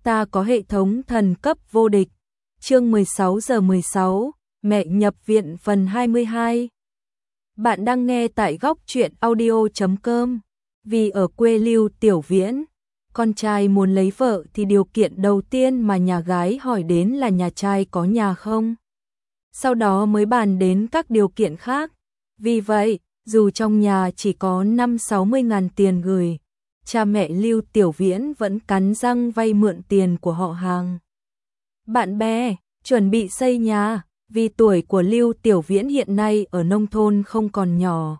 Ta có hệ thống thần cấp vô địch. Chương 16:16, mẹ nhập viện phần 22. Bạn đang nghe tại góc truyện audio.com. Vì ở quê Lưu Tiểu Viễn, con trai muốn lấy vợ thì điều kiện đầu tiên mà nhà gái hỏi đến là nhà trai có nhà không. Sau đó mới bàn đến các điều kiện khác. Vì vậy, dù trong nhà chỉ có 50-60 ngàn tiền gửi, cha mẹ Lưu Tiểu Viễn vẫn cắn răng vay mượn tiền của họ hàng. Bạn bè, chuẩn bị xây nhà, vì tuổi của Lưu Tiểu Viễn hiện nay ở nông thôn không còn nhỏ.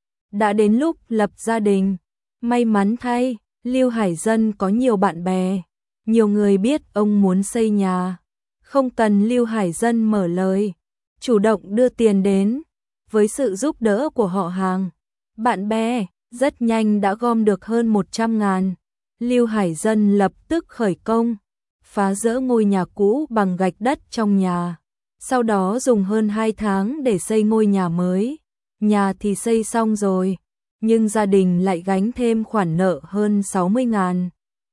Đã đến lúc lập gia đình. May mắn thay, Lưu Hải Dân có nhiều bạn bè. Nhiều người biết ông muốn xây nhà. Không cần Lưu Hải Dân mở lời, chủ động đưa tiền đến. Với sự giúp đỡ của họ hàng, bạn bè, rất nhanh đã gom được hơn 100 ngàn. Lưu Hải Dân lập tức khởi công, phá dỡ ngôi nhà cũ bằng gạch đất trong nhà. Sau đó dùng hơn 2 tháng để xây ngôi nhà mới. Nhà thì xây xong rồi, nhưng gia đình lại gánh thêm khoản nợ hơn 60 ngàn.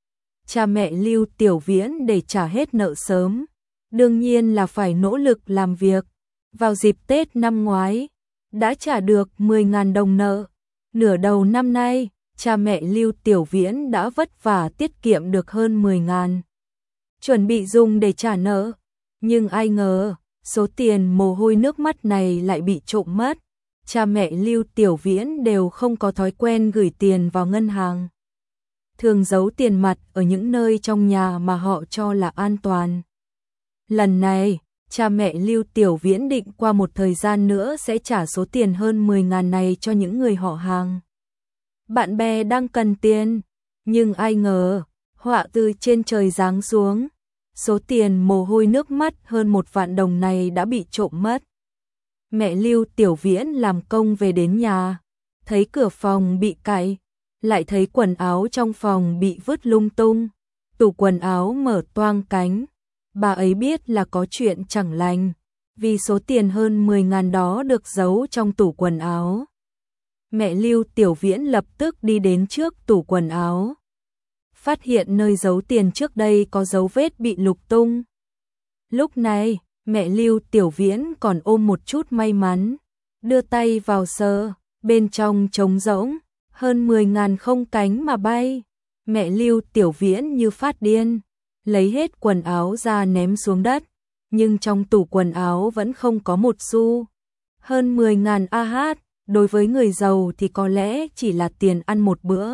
Cha mẹ Lưu Tiểu Viễn để trả hết nợ sớm, đương nhiên là phải nỗ lực làm việc. Vào dịp Tết năm ngoái, đã trả được 10.000 đồng nợ. Nửa đầu năm nay, cha mẹ Lưu Tiểu Viễn đã vất vả tiết kiệm được hơn 10.000. Chuẩn bị dùng để trả nợ. Nhưng ai ngờ, số tiền mồ hôi nước mắt này lại bị trộm mất. Cha mẹ Lưu Tiểu Viễn đều không có thói quen gửi tiền vào ngân hàng. Thường giấu tiền mặt ở những nơi trong nhà mà họ cho là an toàn. Lần này, cha mẹ Lưu Tiểu Viễn định qua một thời gian nữa sẽ trả số tiền hơn 10.000 này cho những người họ hàng. Bạn bè đang cần tiền, nhưng ai ngờ, họa từ trên trời giáng xuống. Số tiền mồ hôi nước mắt hơn 1 vạn đồng này đã bị trộm mất. Mẹ Lưu Tiểu Viễn làm công về đến nhà, thấy cửa phòng bị cạy, lại thấy quần áo trong phòng bị vứt lung tung, tủ quần áo mở toang cánh. Bà ấy biết là có chuyện chẳng lành, vì số tiền hơn 10.000 đó được giấu trong tủ quần áo. Mẹ Lưu Tiểu Viễn lập tức đi đến trước tủ quần áo, phát hiện nơi giấu tiền trước đây có dấu vết bị lục tung. Lúc này, mẹ Lưu Tiểu Viễn còn ôm một chút may mắn, đưa tay vào sờ, bên trong trống rỗng, hơn 10.000 không cánh mà bay. Mẹ Lưu Tiểu Viễn như phát điên, lấy hết quần áo ra ném xuống đất, nhưng trong tủ quần áo vẫn không có một xu. Hơn 10.000 AH, đối với người giàu thì có lẽ chỉ là tiền ăn một bữa.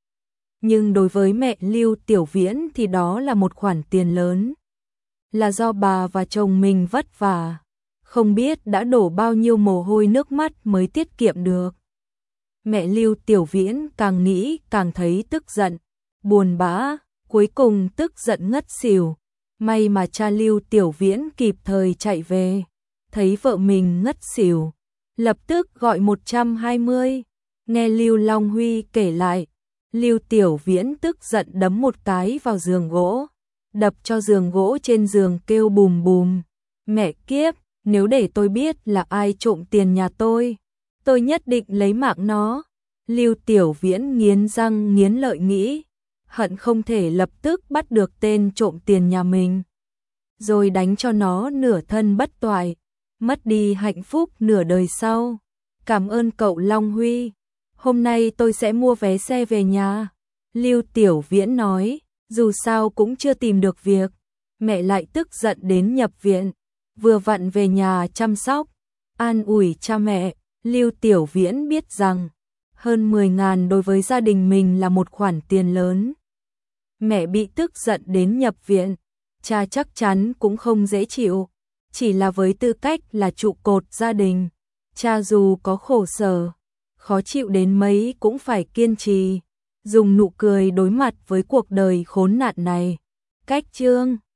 Nhưng đối với mẹ Lưu Tiểu Viễn thì đó là một khoản tiền lớn. Là do bà và chồng mình vất vả, không biết đã đổ bao nhiêu mồ hôi nước mắt mới tiết kiệm được. Mẹ Lưu Tiểu Viễn càng nghĩ càng thấy tức giận, buồn bã, cuối cùng tức giận ngất xỉu. May mà cha Lưu Tiểu Viễn kịp thời chạy về, thấy vợ mình ngất xỉu, lập tức gọi 120. Nghe Lưu Long Huy kể lại, Lưu Tiểu Viễn tức giận đấm một cái vào giường gỗ, đập cho giường gỗ trên giường kêu bùm bùm. Mẹ kiếp, nếu để tôi biết là ai trộm tiền nhà tôi nhất định lấy mạng nó. Lưu Tiểu Viễn nghiến răng nghiến lợi nghĩ, hận không thể lập tức bắt được tên trộm tiền nhà mình, rồi đánh cho nó nửa thân bất toại, mất đi hạnh phúc nửa đời sau. Cảm ơn cậu Long Huy, hôm nay tôi sẽ mua vé xe về nhà. Lưu Tiểu Viễn nói, dù sao cũng chưa tìm được việc, mẹ lại tức giận đến nhập viện, vừa vặn về nhà chăm sóc, an ủi cha mẹ. Lưu Tiểu Viễn biết rằng, hơn 10.000 đối với gia đình mình là một khoản tiền lớn. Mẹ bị tức giận đến nhập viện, cha chắc chắn cũng không dễ chịu. Chỉ là với tư cách là trụ cột gia đình, cha dù có khổ sở, khó chịu đến mấy cũng phải kiên trì, dùng nụ cười đối mặt với cuộc đời khốn nạn này. Cách chương